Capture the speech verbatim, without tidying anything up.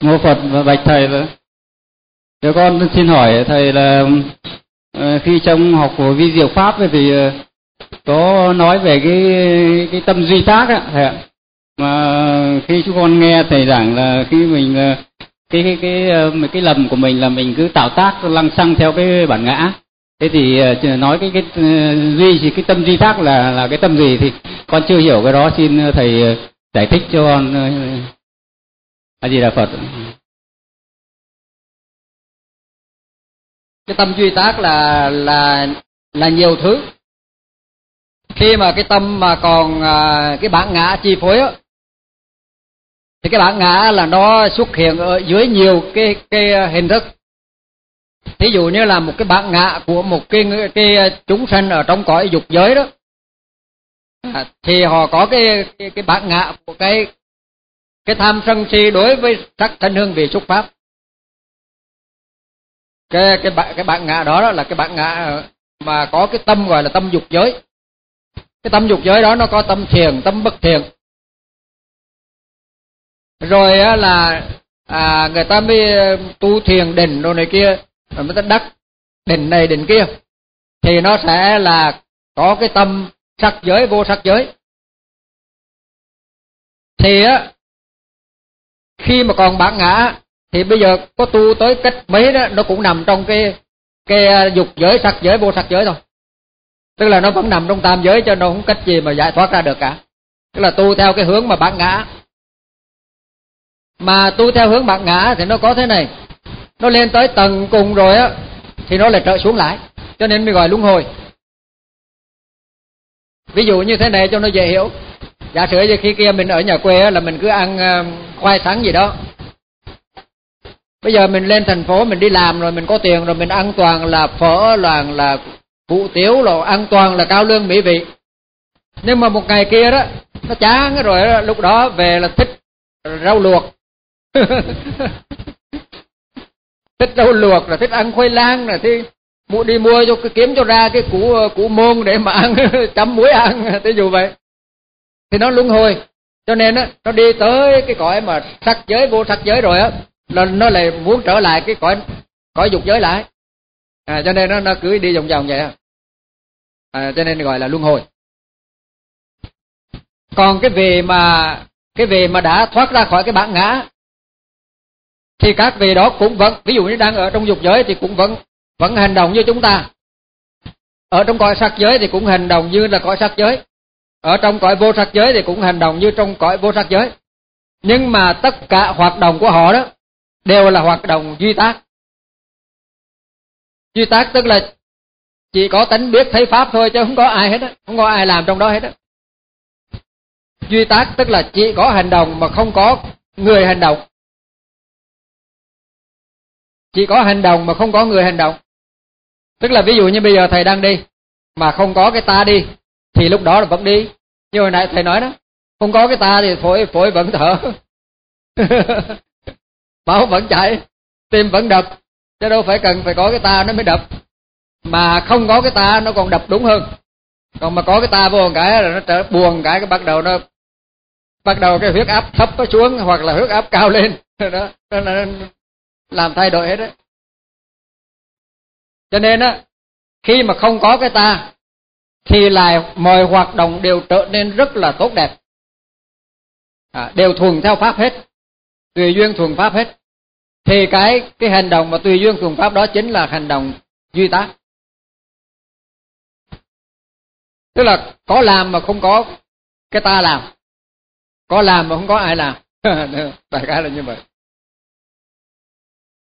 Mô Phật và bạch thầy là cho con xin hỏi thầy là khi trong học của vi diệu pháp thì có nói về cái cái tâm duy tác ạ thầy ạ. Mà khi chúng con nghe thầy giảng là khi mình cái cái cái cái, cái lầm của mình là mình cứ tạo tác lăng xăng theo cái bản ngã. Thế thì nói cái cái duy thì cái tâm duy tác là là cái tâm gì thì con chưa hiểu cái đó, xin thầy giải thích cho con. A Di Đà Phật. Cái tâm duy tác là là là nhiều thứ. Khi mà cái tâm mà còn à, cái bản ngã chi phối á, thì cái bản ngã là nó xuất hiện ở dưới nhiều cái cái hình thức. Thí dụ như là một cái bản ngã của một cái cái chúng sanh ở trong cõi dục giới đó, à, thì họ có cái cái, cái bản ngã của cái cái tham sân si đối với sắc thanh hương vị xúc pháp. Cái cái bản cái bản ngã đó, đó là cái bản ngã mà có cái tâm gọi là tâm dục giới. Cái tâm dục giới đó nó có tâm thiền, tâm bất thiền. Rồi á là à, người ta mới tu thiền định rồi này kia, rồi mới ta đắc định này định kia, thì nó sẽ là có cái tâm sắc giới, vô sắc giới. Thì á khi mà còn bản ngã thì bây giờ có tu tới cách mấy đó, nó cũng nằm trong cái cái dục giới, sắc giới, vô sắc giới thôi. Tức là nó vẫn nằm trong tam giới, cho nó không cách gì mà giải thoát ra được cả. Tức là tu theo cái hướng mà bản ngã. Mà tu theo hướng bản ngã thì nó có thế này, nó lên tới tầng cùng rồi á thì nó lại trở xuống lại, cho nên mới gọi luân hồi. Ví dụ như thế này cho nó dễ hiểu. Giả sử như khi kia mình ở nhà quê á, là mình cứ ăn khoai sắn gì đó. Bây giờ mình lên thành phố mình đi làm rồi, mình có tiền rồi, mình ăn toàn là phở, toàn là hủ tiếu, rồi ăn toàn là cao lương mỹ vị. Nhưng mà một ngày kia đó nó chán rồi đó, lúc đó về là thích rau luộc. Thích rau luộc, là thích ăn khoai lang, là thì đi mua cho kiếm cho ra cái củ củ môn để mà ăn, chấm muối ăn, ví dụ vậy. Thì nó luân hồi. Cho nên á nó đi tới cái cõi mà sắc giới, vô sắc giới rồi á, là nó lại muốn trở lại cái cõi cõi dục giới lại. À, cho nên nó nó cứ đi vòng vòng vậy. À, cho nên gọi là luân hồi. Còn cái vị mà cái vị mà đã thoát ra khỏi cái bản ngã thì các vị đó cũng vẫn, ví dụ như đang ở trong dục giới thì cũng vẫn vẫn hành động như chúng ta. Ở trong cõi sắc giới thì cũng hành động như là cõi sắc giới. Ở trong cõi vô sắc giới thì cũng hành động như trong cõi vô sắc giới. Nhưng mà tất cả hoạt động của họ đó đều là hoạt động duy tác. Duy tác tức là chỉ có tánh biết thấy pháp thôi, chứ không có ai hết á, không có ai làm trong đó hết á. Duy tác tức là chỉ có hành động mà không có người hành động. Chỉ có hành động mà không có người hành động. Tức là ví dụ như bây giờ thầy đang đi mà không có cái ta đi thì lúc đó là vẫn đi. Như hồi nãy thầy nói đó, không có cái ta thì phổi phổi vẫn thở. Máu vẫn chảy, tim vẫn đập, chứ đâu phải cần phải có cái ta nó mới đập. Mà không có cái ta nó còn đập đúng hơn. Còn mà có cái ta vô một cái là nó trở buồn cái, cái bắt đầu nó bắt đầu cái huyết áp thấp nó xuống hoặc là huyết áp cao lên. Đó, đó là làm thay đổi hết đấy. Cho nên á, khi mà không có cái ta thì lại mọi hoạt động đều trở nên rất là tốt đẹp. À, đều thuần theo pháp hết, tùy duyên thuần pháp hết. Thì cái cái hành động mà tùy duyên thuần pháp đó chính là hành động duy tác. Tức là có làm mà không có cái ta làm, có làm mà không có ai làm. Đại khái là như vậy.